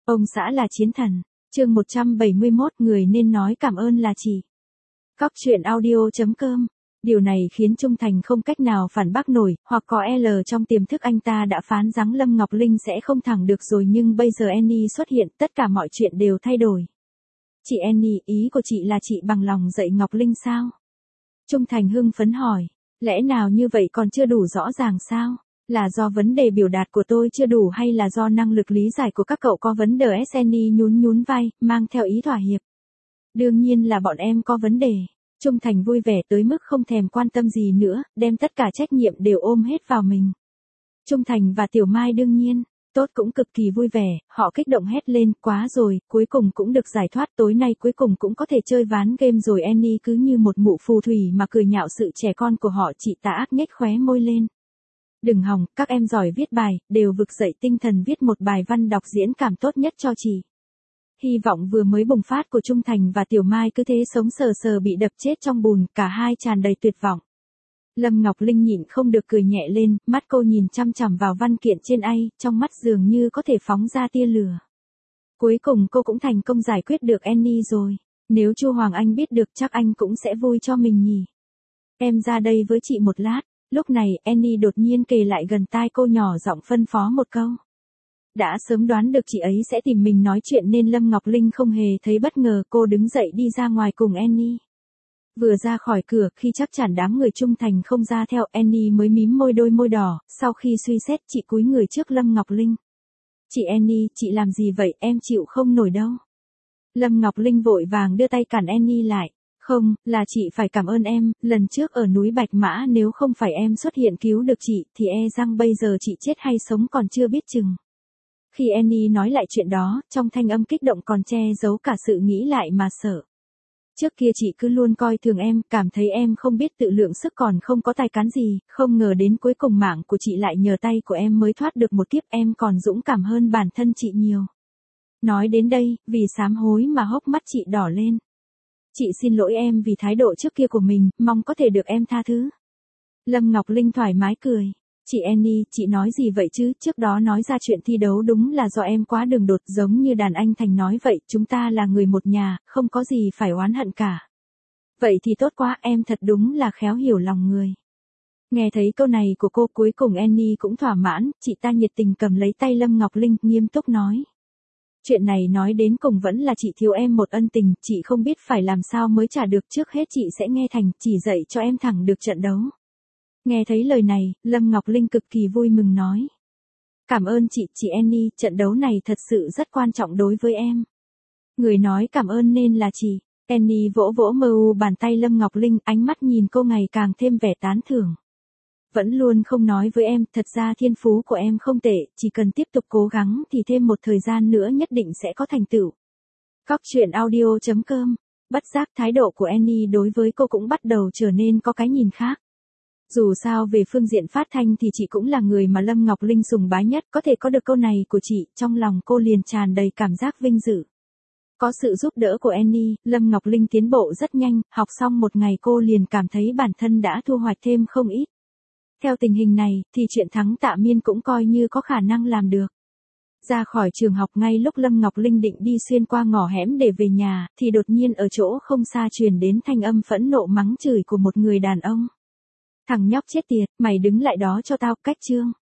Ông xã là chiến thần. Chương 171, người nên nói cảm ơn là chị. Cóc truyện audio.com. Điều này khiến Trung Thành không cách nào phản bác nổi, hoặc có L trong tiềm thức anh ta đã phán rằng Lâm Ngọc Linh sẽ không thẳng được rồi, nhưng bây giờ Annie xuất hiện, tất cả mọi chuyện đều thay đổi. Chị Annie, ý của chị là chị bằng lòng dạy Ngọc Linh sao? Trung Thành hưng phấn hỏi, lẽ nào như vậy còn chưa đủ rõ ràng sao? Là do vấn đề biểu đạt của tôi chưa đủ hay là do năng lực lý giải của các cậu có vấn đề? Annie nhún vai, mang theo ý thỏa hiệp. Đương nhiên là bọn em có vấn đề. Trung Thành vui vẻ tới mức không thèm quan tâm gì nữa, đem tất cả trách nhiệm đều ôm hết vào mình. Trung Thành và Tiểu Mai đương nhiên, Tốt cũng cực kỳ vui vẻ, họ kích động hét lên, quá rồi, cuối cùng cũng được giải thoát, tối nay cuối cùng cũng có thể chơi ván game rồi. Annie cứ như một mụ phù thủy mà cười nhạo sự trẻ con của họ. Chị Tạ ác nhếch khóe môi lên. Đừng hòng, các em giỏi viết bài, đều vực dậy tinh thần viết một bài văn đọc diễn cảm tốt nhất cho chị. Hy vọng vừa mới bùng phát của Trung Thành và Tiểu Mai cứ thế sống sờ sờ bị đập chết trong bùn, cả hai tràn đầy tuyệt vọng. Lâm Ngọc Linh nhịn không được cười nhẹ lên, mắt cô nhìn chăm chằm vào văn kiện trên trong mắt dường như có thể phóng ra tia lửa. Cuối cùng cô cũng thành công giải quyết được Annie rồi. Nếu Chu Hoàng Anh biết được chắc anh cũng sẽ vui cho mình nhỉ. Em ra đây với chị một lát. Lúc này Annie đột nhiên kề lại gần tai cô, nhỏ giọng phân phó một câu. Đã sớm đoán được chị ấy sẽ tìm mình nói chuyện nên Lâm Ngọc Linh không hề thấy bất ngờ. Cô đứng dậy đi ra ngoài cùng Annie. Vừa ra khỏi cửa, khi chắc chắn đám người Trung Thành không ra theo, Annie mới mím đôi môi đỏ. Sau khi suy xét, chị cúi người trước Lâm Ngọc Linh. Chị Annie, chị làm gì vậy, em chịu không nổi đâu. Lâm Ngọc Linh vội vàng đưa tay cản Annie lại. Không, là chị phải cảm ơn em, lần trước ở núi Bạch Mã nếu không phải em xuất hiện cứu được chị, thì rằng bây giờ chị chết hay sống còn chưa biết chừng. Khi Annie nói lại chuyện đó, trong thanh âm kích động còn che giấu cả sự nghĩ lại mà sợ. Trước kia chị cứ luôn coi thường em, cảm thấy em không biết tự lượng sức còn không có tài cán gì, không ngờ đến cuối cùng mạng của chị lại nhờ tay của em mới thoát được một kiếp, em còn dũng cảm hơn bản thân chị nhiều. Nói đến đây, vì sám hối mà hốc mắt chị đỏ lên. Chị xin lỗi em vì thái độ trước kia của mình, mong có thể được em tha thứ. Lâm Ngọc Linh thoải mái cười. Chị Annie, chị nói gì vậy chứ, trước đó nói ra chuyện thi đấu đúng là do em quá đường đột, giống như đàn anh Thành nói vậy, chúng ta là người một nhà, không có gì phải oán hận cả. Vậy thì tốt quá, em thật đúng là khéo hiểu lòng người. Nghe thấy câu này của cô, cuối cùng Annie cũng thỏa mãn, chị ta nhiệt tình cầm lấy tay Lâm Ngọc Linh, nghiêm túc nói. Chuyện này nói đến cùng vẫn là chị thiếu em một ân tình, chị không biết phải làm sao mới trả được, trước hết chị sẽ nghe Thành, chỉ dạy cho em thẳng được trận đấu. Nghe thấy lời này, Lâm Ngọc Linh cực kỳ vui mừng nói. Cảm ơn chị Annie, trận đấu này thật sự rất quan trọng đối với em. Người nói cảm ơn nên là chị. Annie vỗ vỗ bàn tay Lâm Ngọc Linh, ánh mắt nhìn cô ngày càng thêm vẻ tán thưởng. Vẫn luôn không nói với em, thật ra thiên phú của em không tệ, chỉ cần tiếp tục cố gắng thì thêm một thời gian nữa nhất định sẽ có thành tựu. Cóc truyện audio.com. Bất giác thái độ của Annie đối với cô cũng bắt đầu trở nên có cái nhìn khác. Dù sao về phương diện phát thanh thì chị cũng là người mà Lâm Ngọc Linh sùng bái nhất, có thể có được câu này của chị, trong lòng cô liền tràn đầy cảm giác vinh dự. Có sự giúp đỡ của Annie, Lâm Ngọc Linh tiến bộ rất nhanh, học xong một ngày cô liền cảm thấy bản thân đã thu hoạch thêm không ít. Theo tình hình này, thì chuyện thắng Tạ Miên cũng coi như có khả năng làm được. Ra khỏi trường học ngay lúc Lâm Ngọc Linh định đi xuyên qua ngõ hẻm để về nhà, thì đột nhiên ở chỗ không xa truyền đến thanh âm phẫn nộ mắng chửi của một người đàn ông. Thằng nhóc chết tiệt, mày đứng lại đó cho tao, cách chương.